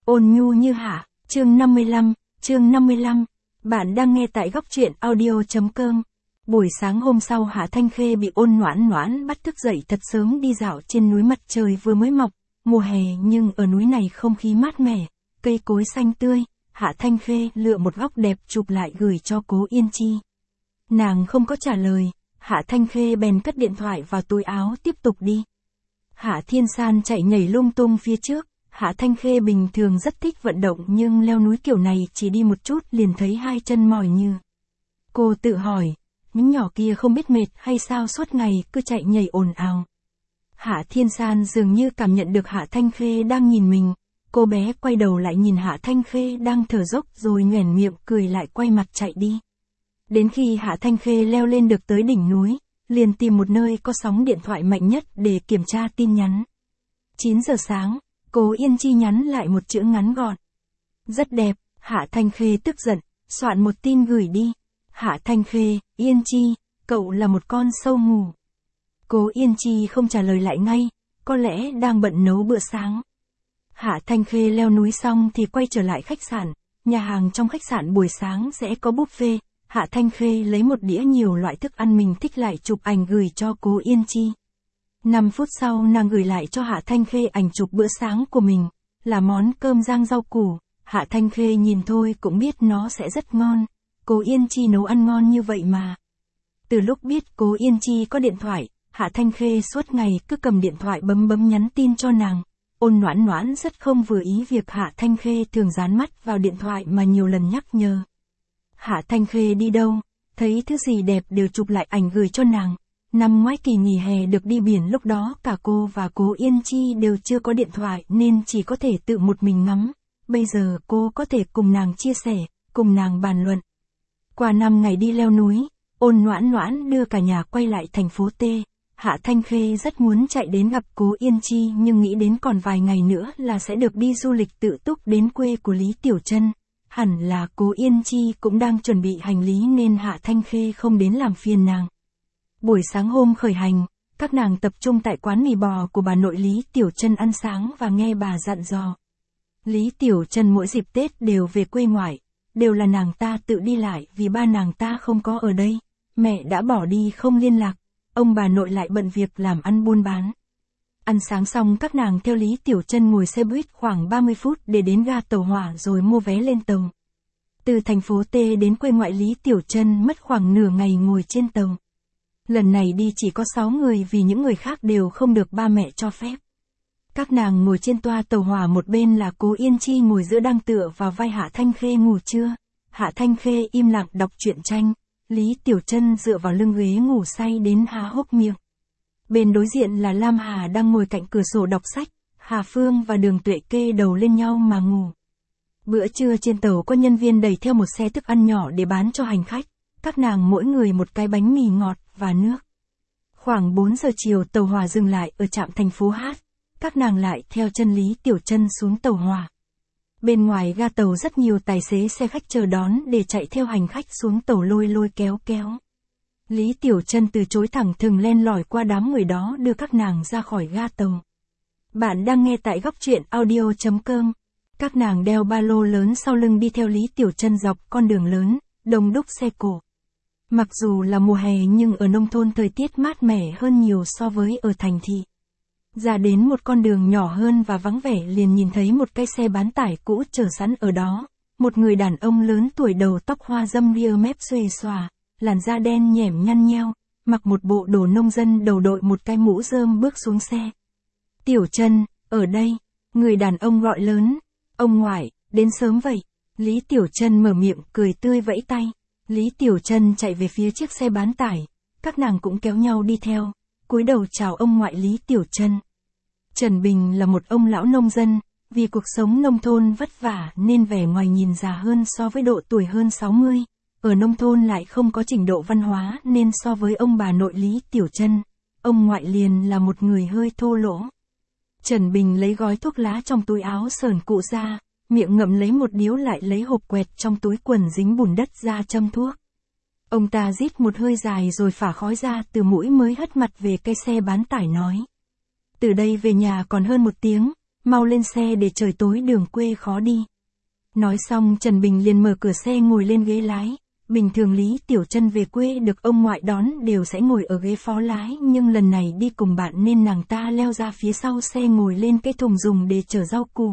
Ôn nhu như Hạ, chương 55. Bạn đang nghe tại góc truyện audio.com. Buổi sáng hôm sau Hạ Thanh Khê bị Ôn Noãn Noãn bắt thức dậy thật sớm đi dạo trên núi, mặt trời vừa mới mọc, mùa hè nhưng ở núi này không khí mát mẻ, cây cối xanh tươi. Hạ Thanh Khê lựa một góc đẹp chụp lại gửi cho Cố Yên Chi. Nàng không có trả lời, Hạ Thanh Khê bèn cất điện thoại vào túi áo tiếp tục đi. Hạ Thiên San chạy nhảy lung tung phía trước. Hạ Thanh Khê bình thường rất thích vận động nhưng leo núi kiểu này chỉ đi một chút liền thấy hai chân mỏi như. Cô tự hỏi, những nhỏ kia không biết mệt hay sao suốt ngày cứ chạy nhảy ồn ào. Hạ Thiên San dường như cảm nhận được Hạ Thanh Khê đang nhìn mình, cô bé quay đầu lại nhìn Hạ Thanh Khê đang thở dốc rồi nhoẻn miệng cười lại quay mặt chạy đi. Đến khi Hạ Thanh Khê leo lên được tới đỉnh núi, liền tìm một nơi có sóng điện thoại mạnh nhất để kiểm tra tin nhắn. 9 giờ sáng. Cố Yên Chi nhắn lại một chữ ngắn gọn. Rất đẹp. Hạ Thanh Khê tức giận, soạn một tin gửi đi. Hạ Thanh Khê, Yên Chi, cậu là một con sâu ngủ. Cố Yên Chi không trả lời lại ngay, có lẽ đang bận nấu bữa sáng. Hạ Thanh Khê leo núi xong thì quay trở lại khách sạn, nhà hàng trong khách sạn buổi sáng sẽ có buffet. Hạ Thanh Khê lấy một đĩa nhiều loại thức ăn mình thích lại chụp ảnh gửi cho Cố Yên Chi. 5 phút sau nàng gửi lại cho Hạ Thanh Khê ảnh chụp bữa sáng của mình, là món cơm rang rau củ. Hạ Thanh Khê nhìn thôi cũng biết nó sẽ rất ngon, Cố Yên Chi nấu ăn ngon như vậy mà. Từ lúc biết Cố Yên Chi có điện thoại, Hạ Thanh Khê suốt ngày cứ cầm điện thoại bấm nhắn tin cho nàng. Ôn Noãn Noãn rất không vừa ý việc Hạ Thanh Khê thường dán mắt vào điện thoại mà nhiều lần nhắc nhở. Hạ Thanh Khê đi đâu, thấy thứ gì đẹp đều chụp lại ảnh gửi cho nàng. Năm ngoái kỳ nghỉ hè được đi biển, lúc đó cả cô và Cố Yên Chi đều chưa có điện thoại nên chỉ có thể tự một mình ngắm. Bây giờ cô có thể cùng nàng chia sẻ, cùng nàng bàn luận. Qua 5 ngày đi leo núi, Ôn Noãn Noãn đưa cả nhà quay lại thành phố T. Hạ Thanh Khê rất muốn chạy đến gặp Cố Yên Chi nhưng nghĩ đến còn vài ngày nữa là sẽ được đi du lịch tự túc đến quê của Lý Tiểu Trân. Hẳn là Cố Yên Chi cũng đang chuẩn bị hành lý nên Hạ Thanh Khê không đến làm phiền nàng. Buổi sáng hôm khởi hành, các nàng tập trung tại quán mì bò của bà nội Lý Tiểu Trân ăn sáng và nghe bà dặn dò. Lý Tiểu Trân mỗi dịp Tết đều về quê ngoại, đều là nàng ta tự đi lại vì ba nàng ta không có ở đây, mẹ đã bỏ đi không liên lạc, ông bà nội lại bận việc làm ăn buôn bán. Ăn sáng xong các nàng theo Lý Tiểu Trân ngồi xe buýt khoảng 30 phút để đến ga tàu hỏa rồi mua vé lên tàu. Từ thành phố T đến quê ngoại Lý Tiểu Trân mất khoảng nửa ngày ngồi trên tàu. Lần này đi chỉ có 6 người vì những người khác đều không được ba mẹ cho phép. Các nàng ngồi trên toa tàu hỏa, một bên là Cố Yên Chi ngồi giữa đang tựa vào vai Hạ Thanh Khê ngủ trưa. Hạ Thanh Khê im lặng đọc truyện tranh, Lý Tiểu Trân dựa vào lưng ghế ngủ say đến há hốc miệng. Bên đối diện là Lam Hà đang ngồi cạnh cửa sổ đọc sách, Hà Phương và Đường Tuệ kê đầu lên nhau mà ngủ. Bữa trưa trên tàu có nhân viên đẩy theo một xe thức ăn nhỏ để bán cho hành khách, các nàng mỗi người một cái bánh mì ngọt và nước. Khoảng 4 giờ chiều tàu hỏa dừng lại ở trạm thành phố H, các nàng lại theo chân Lý Tiểu Trân xuống tàu hỏa. Bên ngoài ga tàu rất nhiều tài xế xe khách chờ đón để chạy theo hành khách xuống tàu lôi kéo. Lý Tiểu Trân từ chối thẳng thừng len lỏi qua đám người đó đưa các nàng ra khỏi ga tàu. Bạn đang nghe tại góc truyện audio.com. Các nàng đeo ba lô lớn sau lưng đi theo Lý Tiểu Trân dọc con đường lớn, đông đúc xe cộ. Mặc dù là mùa hè nhưng ở nông thôn thời tiết mát mẻ hơn nhiều so với ở thành thị. Ra đến một con đường nhỏ hơn và vắng vẻ liền nhìn thấy một cái xe bán tải cũ chờ sẵn ở đó. Một người đàn ông lớn tuổi, đầu tóc hoa râm ria mép xuề xòa, làn da đen nhẻm nhăn nheo, mặc một bộ đồ nông dân, đầu đội một cái mũ rơm bước xuống xe. Tiểu Trân, ở đây, người đàn ông gọi lớn. Ông ngoại, đến sớm vậy. Lý Tiểu Trân mở miệng cười tươi vẫy tay. Lý Tiểu Trân chạy về phía chiếc xe bán tải, các nàng cũng kéo nhau đi theo, cúi đầu chào ông ngoại Lý Tiểu Trân. Trần Bình là một ông lão nông dân, vì cuộc sống nông thôn vất vả nên vẻ ngoài nhìn già hơn so với độ tuổi hơn 60, ở nông thôn lại không có trình độ văn hóa nên so với ông bà nội Lý Tiểu Trân, ông ngoại liền là một người hơi thô lỗ. Trần Bình lấy gói thuốc lá trong túi áo sờn cụ ra, miệng ngậm lấy một điếu, lại lấy hộp quẹt trong túi quần dính bùn đất ra châm thuốc. Ông ta rít một hơi dài rồi phả khói ra từ mũi mới hất mặt về cây xe bán tải nói. Từ đây về nhà còn hơn 1 tiếng, mau lên xe để trời tối đường quê khó đi. Nói xong Trần Bình liền mở cửa xe ngồi lên ghế lái. Bình thường Lý Tiểu Trân về quê được ông ngoại đón đều sẽ ngồi ở ghế phó lái, nhưng lần này đi cùng bạn nên nàng ta leo ra phía sau xe ngồi lên cái thùng dùng để chở rau củ.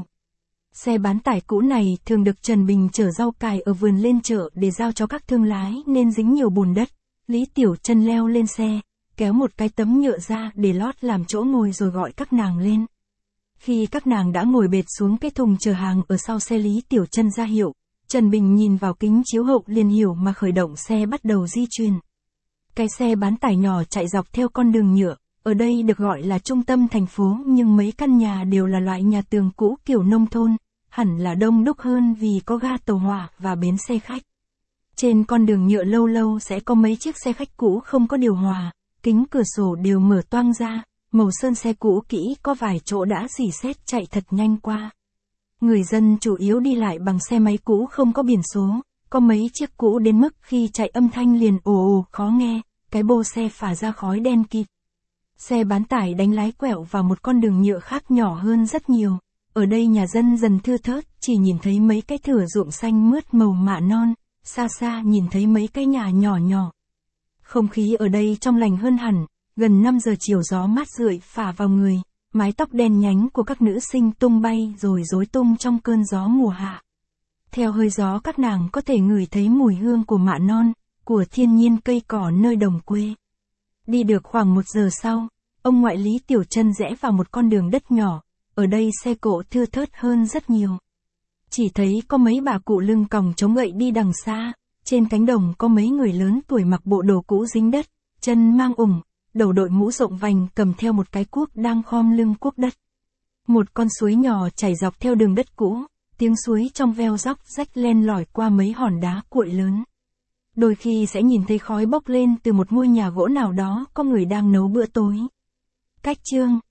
Xe bán tải cũ này thường được Trần Bình chở rau cải ở vườn lên chợ để giao cho các thương lái nên dính nhiều bùn đất. Lý Tiểu Trân leo lên xe, kéo một cái tấm nhựa ra để lót làm chỗ ngồi rồi gọi các nàng lên. Khi các nàng đã ngồi bệt xuống cái thùng chở hàng ở sau xe, Lý Tiểu Trân ra hiệu. Trần Bình nhìn vào kính chiếu hậu liền hiểu mà khởi động xe bắt đầu di chuyển. Cái xe bán tải nhỏ chạy dọc theo con đường nhựa, ở đây được gọi là trung tâm thành phố nhưng mấy căn nhà đều là loại nhà tường cũ kiểu nông thôn, hẳn là đông đúc hơn vì có ga tàu hỏa và bến xe khách. Trên con đường nhựa lâu lâu sẽ có mấy chiếc xe khách cũ không có điều hòa, kính cửa sổ đều mở toang ra, màu sơn xe cũ kỹ có vài chỗ đã rỉ sét chạy thật nhanh qua. Người dân chủ yếu đi lại bằng xe máy cũ không có biển số, có mấy chiếc cũ đến mức khi chạy âm thanh liền ồ ồ khó nghe, cái bô xe phả ra khói đen kịt. Xe bán tải đánh lái quẹo vào một con đường nhựa khác nhỏ hơn rất nhiều. Ở đây nhà dân dần thưa thớt, chỉ nhìn thấy mấy cái thửa ruộng xanh mướt màu mạ non, xa xa nhìn thấy mấy cái nhà nhỏ nhỏ. Không khí ở đây trong lành hơn hẳn, gần 5 giờ chiều gió mát rượi phả vào người. Mái tóc đen nhánh của các nữ sinh tung bay rồi rối tung trong cơn gió mùa hạ. Theo hơi gió các nàng có thể ngửi thấy mùi hương của mạ non, của thiên nhiên cây cỏ nơi đồng quê. Đi được khoảng 1 giờ sau, ông ngoại Lý Tiểu Trân rẽ vào một con đường đất nhỏ, ở đây xe cộ thưa thớt hơn rất nhiều. Chỉ thấy có mấy bà cụ lưng còng chống gậy đi đằng xa, trên cánh đồng có mấy người lớn tuổi mặc bộ đồ cũ dính đất, chân mang ủng, đầu đội mũ rộng vành cầm theo một cái cuốc đang khom lưng cuốc đất. Một con suối nhỏ chảy dọc theo đường đất cũ, tiếng suối trong veo róc rách len lỏi qua mấy hòn đá cuội lớn. Đôi khi sẽ nhìn thấy khói bốc lên từ một ngôi nhà gỗ nào đó có người đang nấu bữa tối. Cách chương